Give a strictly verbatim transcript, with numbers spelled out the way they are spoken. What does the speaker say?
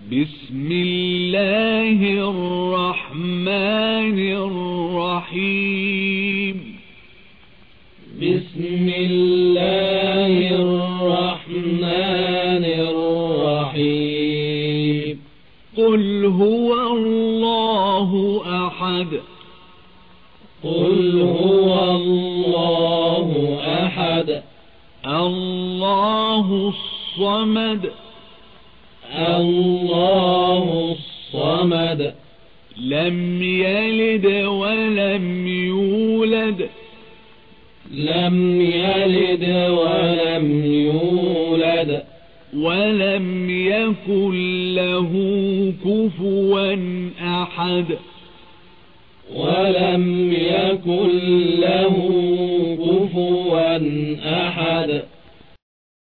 بسم الله الرحمن الرحيم بسم الله الرحمن الرحيم قل هو الله أحد قل هو الله أحد الله الصمد الله الصمد لم يلد ولم يولد لم يلد ولم يولد ولم يكن له كفوا أحد ولم يكن له كفوا أحد